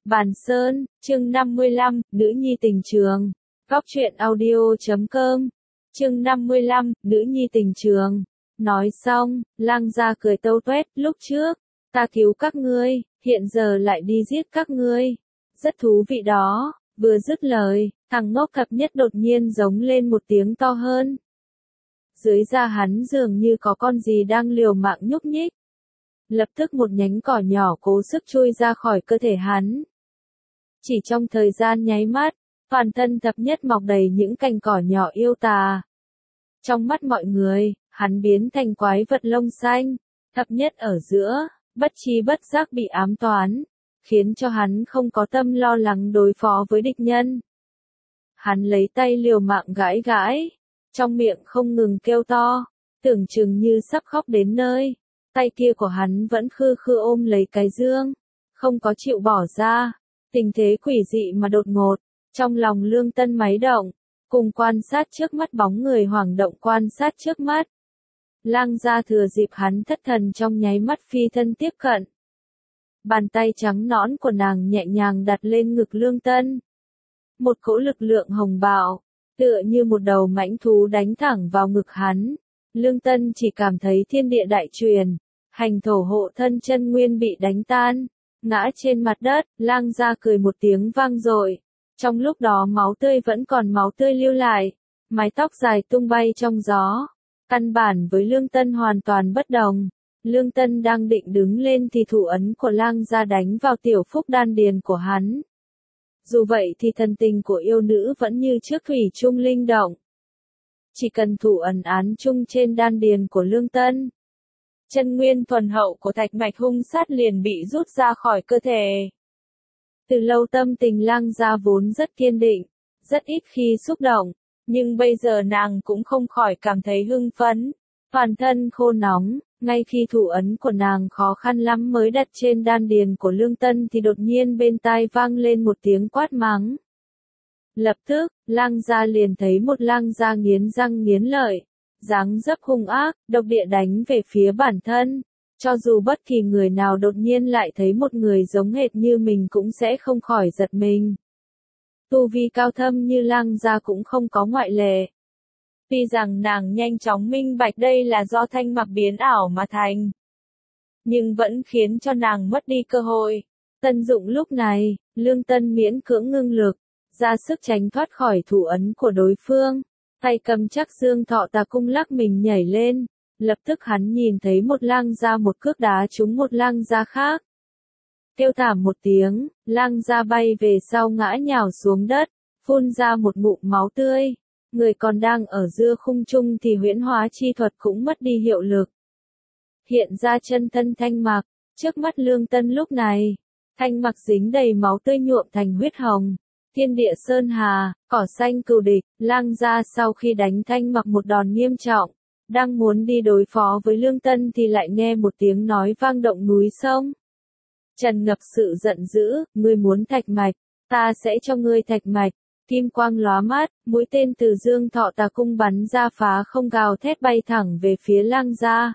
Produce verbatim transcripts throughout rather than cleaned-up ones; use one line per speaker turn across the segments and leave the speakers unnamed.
Bàn Sơn, chương năm mươi lăm, Nữ nhi tình trường. Góc truyện audio chấm com. Chương năm mươi lăm, Nữ nhi tình trường. Nói xong, Lang gia cười tâu tuét, lúc trước, ta cứu các ngươi, hiện giờ lại đi giết các ngươi. Rất thú vị đó. Vừa dứt lời, thằng ngốc cập nhất đột nhiên giống lên một tiếng to hơn. Dưới da hắn dường như có con gì đang liều mạng nhúc nhích. Lập tức một nhánh cỏ nhỏ cố sức chui ra khỏi cơ thể hắn. Chỉ trong thời gian nháy mắt, toàn thân thập nhất mọc đầy những cành cỏ nhỏ yêu tà. Trong mắt mọi người, hắn biến thành quái vật lông xanh, thập nhất ở giữa, bất chi bất giác bị ám toán, khiến cho hắn không có tâm lo lắng đối phó với địch nhân. Hắn lấy tay liều mạng gãi gãi, trong miệng không ngừng kêu to, tưởng chừng như sắp khóc đến nơi. Tay kia của hắn vẫn khư khư ôm lấy cái dương, không có chịu bỏ ra. Tình thế quỷ dị mà đột ngột, trong lòng Lương Tân máy động, cùng quan sát trước mắt bóng người hoảng động quan sát trước mắt. Lang gia thừa dịp hắn thất thần trong nháy mắt phi thân tiếp cận. Bàn tay trắng nõn của nàng nhẹ nhàng đặt lên ngực Lương Tân. Một cỗ lực lượng hồng bạo, tựa như một đầu mãnh thú đánh thẳng vào ngực hắn. Lương Tân chỉ cảm thấy thiên địa đại truyền, hành thổ hộ thân chân nguyên bị đánh tan, ngã trên mặt đất. Lang gia cười một tiếng vang dội. Trong lúc đó máu tươi vẫn còn máu tươi lưu lại, mái tóc dài tung bay trong gió. Căn bản với Lương Tân hoàn toàn bất đồng. Lương Tân đang định đứng lên thì thủ ấn của Lang gia đánh vào tiểu phúc đan điền của hắn. Dù vậy thì thần tình của yêu nữ vẫn như trước thủy chung linh động. Chỉ cần thủ ấn án chung trên đan điền của Lương Tân, chân nguyên thuần hậu của thạch mạch hung sát liền bị rút ra khỏi cơ thể. Từ lâu tâm tình Lang gia vốn rất kiên định, rất ít khi xúc động, nhưng bây giờ nàng cũng không khỏi cảm thấy hưng phấn, toàn thân khô nóng. Ngay khi thủ ấn của nàng khó khăn lắm mới đặt trên đan điền của Lương Tân thì đột nhiên bên tai vang lên một tiếng quát mắng. Lập tức, Lang gia liền thấy một Lang gia nghiến răng nghiến lợi, dáng dấp hung ác, độc địa đánh về phía bản thân. Cho dù bất kỳ người nào đột nhiên lại thấy một người giống hệt như mình cũng sẽ không khỏi giật mình. Tu vi cao thâm như Lang gia cũng không có ngoại lệ. Tuy rằng nàng nhanh chóng minh bạch đây là do thanh mặc biến ảo mà thành, nhưng vẫn khiến cho nàng mất đi cơ hội. Tận dụng lúc này, Lương Tân miễn cưỡng ngưng lực, ra sức tránh thoát khỏi thủ ấn của đối phương. Tay cầm chắc dương thọ tà cung lắc mình nhảy lên, lập tức hắn nhìn thấy một Lang gia một cước đá trúng một Lang gia khác. Kêu thảm một tiếng, Lang gia bay về sau ngã nhào xuống đất, phun ra một ngụm máu tươi. Người còn đang ở giữa khung trung thì huyễn hóa chi thuật cũng mất đi hiệu lực. Hiện ra chân thân Thanh Mặc, trước mắt Lương Tân lúc này, Thanh Mặc dính đầy máu tươi nhuộm thành huyết hồng. Thiên địa sơn hà, cỏ xanh cừu địch. Lang gia sau khi đánh Thanh Mặc một đòn nghiêm trọng, đang muốn đi đối phó với Lương Tân thì lại nghe một tiếng nói vang động núi sông. Trần Ngập sự giận dữ, ngươi muốn thạch mạch, ta sẽ cho ngươi thạch mạch. Kim quang lóa mắt, mũi tên từ dương thọ tà cung bắn ra phá không gào thét bay thẳng về phía Lang gia.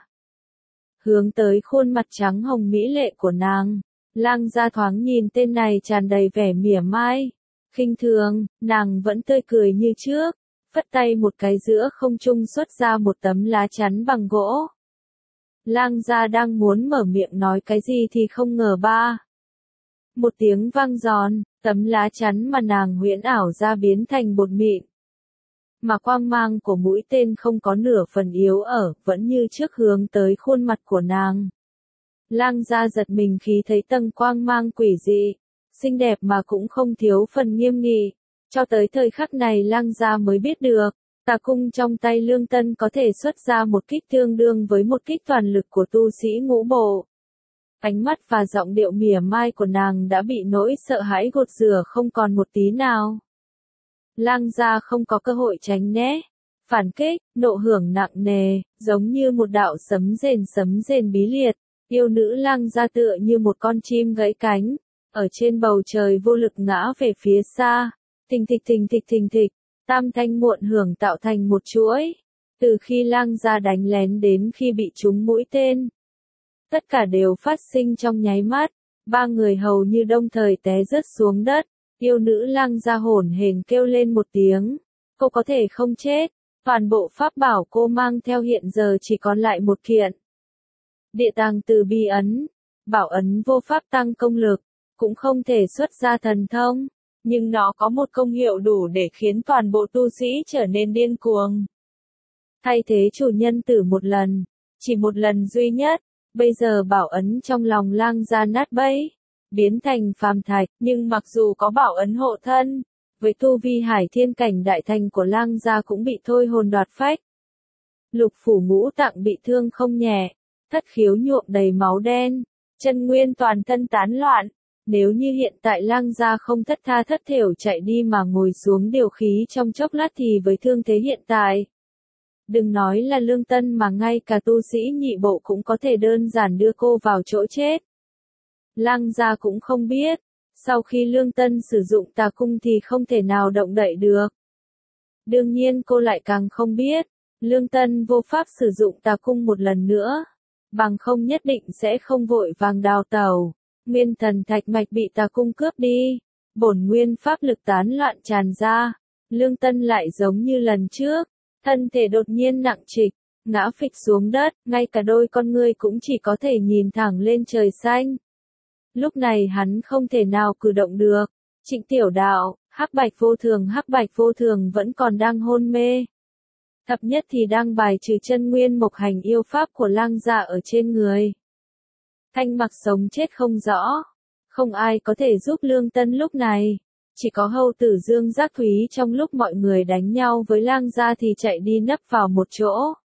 Hướng tới khuôn mặt trắng hồng mỹ lệ của nàng, Lang gia thoáng nhìn tên này tràn đầy vẻ mỉa mai, khinh thường. Nàng vẫn tươi cười như trước, phất tay một cái giữa không trung xuất ra một tấm lá chắn bằng gỗ. Lang gia đang muốn mở miệng nói cái gì thì không ngờ ba. Một tiếng vang giòn, tấm lá chắn mà nàng huyễn ảo ra biến thành bột mịn. Mà quang mang của mũi tên không có nửa phần yếu ở, vẫn như trước hướng tới khuôn mặt của nàng. Lang gia giật mình khi thấy tầng quang mang quỷ dị, xinh đẹp mà cũng không thiếu phần nghiêm nghị. Cho tới thời khắc này Lang gia mới biết được, tà cung trong tay Lương Tân có thể xuất ra một kích tương đương với một kích toàn lực của tu sĩ ngũ bộ. Ánh mắt và giọng điệu mỉa mai của nàng đã bị nỗi sợ hãi gột rửa không còn một tí nào. Lang gia không có cơ hội tránh né, phản kích, nộ hưởng nặng nề, giống như một đạo sấm rền sấm rền bí liệt. Yêu nữ Lang gia tựa như một con chim gãy cánh, ở trên bầu trời vô lực ngã về phía xa. Thình thịch thình thịch thình thịch, tam thanh muộn hưởng tạo thành một chuỗi. Từ khi Lang gia đánh lén đến khi bị trúng mũi tên, tất cả đều phát sinh trong nháy mắt. Ba người hầu như đồng thời té rớt xuống đất, yêu nữ Lăng Gia hổn hển kêu lên một tiếng, cô có thể không chết, toàn bộ pháp bảo cô mang theo hiện giờ chỉ còn lại một kiện. Địa tàng từ bi ấn, bảo ấn vô pháp tăng công lực, cũng không thể xuất ra thần thông, nhưng nó có một công hiệu đủ để khiến toàn bộ tu sĩ trở nên điên cuồng. Thay thế chủ nhân tử một lần, chỉ một lần duy nhất, bây giờ bảo ấn trong lòng Lăng Gia nát bấy, biến thành phàm thạch, nhưng mặc dù có bảo ấn hộ thân, với tu vi hải thiên cảnh đại thành của Lăng Gia cũng bị thôi hồn đoạt phách. Lục phủ ngũ tạng bị thương không nhẹ, thất khiếu nhuộm đầy máu đen, chân nguyên toàn thân tán loạn. Nếu như hiện tại Lăng Gia không thất tha thất thểu chạy đi mà ngồi xuống điều khí trong chốc lát thì với thương thế hiện tại, đừng nói là Lương Tân mà ngay cả tu sĩ nhị bộ cũng có thể đơn giản đưa cô vào chỗ chết. Lăng Gia cũng không biết, sau khi Lương Tân sử dụng tà cung thì không thể nào động đậy được. Đương nhiên cô lại càng không biết, Lương Tân vô pháp sử dụng tà cung một lần nữa, bằng không nhất định sẽ không vội vàng đào tẩu. Nguyên thần thạch mạch bị tà cung cướp đi, bổn nguyên pháp lực tán loạn tràn ra, Lương Tân lại giống như lần trước, thân thể đột nhiên nặng trịch, ngã phịch xuống đất, ngay cả đôi con ngươi cũng chỉ có thể nhìn thẳng lên trời xanh. Lúc này hắn không thể nào cử động được. Trịnh Tiểu Đạo, Hắc Bạch Vô Thường Hắc Bạch Vô Thường vẫn còn đang hôn mê. Thập Nhất thì đang bài trừ chân nguyên mộc hành yêu pháp của Lăng Gia ở trên người. Thanh Mặc sống chết không rõ, không ai có thể giúp Lương Tân lúc này, chỉ có hầu tử Dương Giác Thúy trong lúc mọi người đánh nhau với Lăng Gia thì chạy đi nấp vào một chỗ.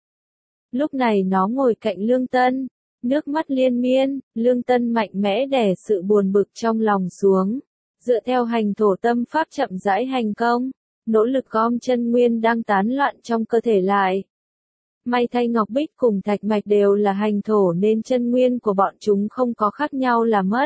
Lúc này nó ngồi cạnh Lương Tân, nước mắt liên miên, Lương Tân mạnh mẽ đè sự buồn bực trong lòng xuống, dựa theo hành thổ tâm pháp chậm rãi hành công, nỗ lực gom chân nguyên đang tán loạn trong cơ thể lại. May thay Ngọc Bích cùng Thạch Mạch đều là hành thổ nên chân nguyên của bọn chúng không có khác nhau là mất.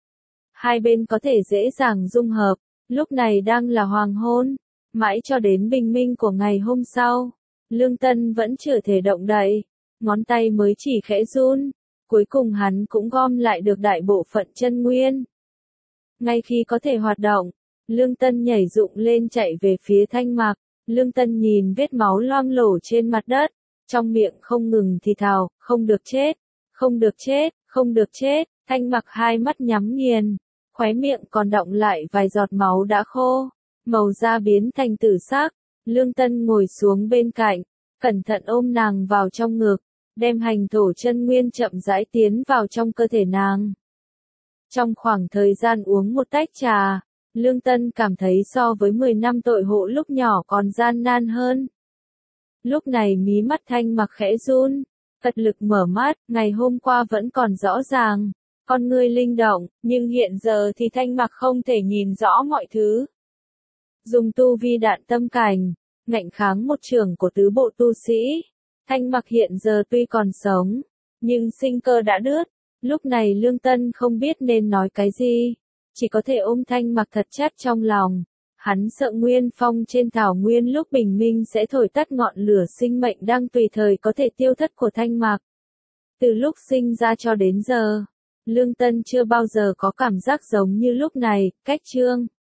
Hai bên có thể dễ dàng dung hợp, lúc này đang là hoàng hôn, mãi cho đến bình minh của ngày hôm sau. Lương Tân vẫn chưa thể động đậy, ngón tay mới chỉ khẽ run, cuối cùng hắn cũng gom lại được đại bộ phận chân nguyên. Ngay khi có thể hoạt động, Lương Tân nhảy dựng lên chạy về phía Thanh Mặc. Lương Tân nhìn vết máu loang lổ trên mặt đất, trong miệng không ngừng thì thào, không được chết, không được chết, không được chết. Thanh Mặc hai mắt nhắm nghiền, khóe miệng còn đọng lại vài giọt máu đã khô, màu da biến thành tử sắc. Lương Tân ngồi xuống bên cạnh, cẩn thận ôm nàng vào trong ngực, đem hành thổ chân nguyên chậm rãi tiến vào trong cơ thể nàng. Trong khoảng thời gian uống một tách trà, Lương Tân cảm thấy so với mười năm tội hộ lúc nhỏ còn gian nan hơn. Lúc này mí mắt Thanh Mặc khẽ run, tật lực mở mắt, ngày hôm qua vẫn còn rõ ràng, con ngươi linh động, nhưng hiện giờ thì Thanh Mặc không thể nhìn rõ mọi thứ. Dùng tu vi đạn tâm cảnh, ngạnh kháng một trường của tứ bộ tu sĩ, Thanh Mặc hiện giờ tuy còn sống, nhưng sinh cơ đã đứt. Lúc này Lương Tân không biết nên nói cái gì, chỉ có thể ôm Thanh Mặc thật chặt trong lòng. Hắn sợ nguyên phong trên thảo nguyên lúc bình minh sẽ thổi tắt ngọn lửa sinh mệnh đang tùy thời có thể tiêu thất của Thanh Mặc. Từ lúc sinh ra cho đến giờ, Lương Tân chưa bao giờ có cảm giác giống như lúc này. Cách chương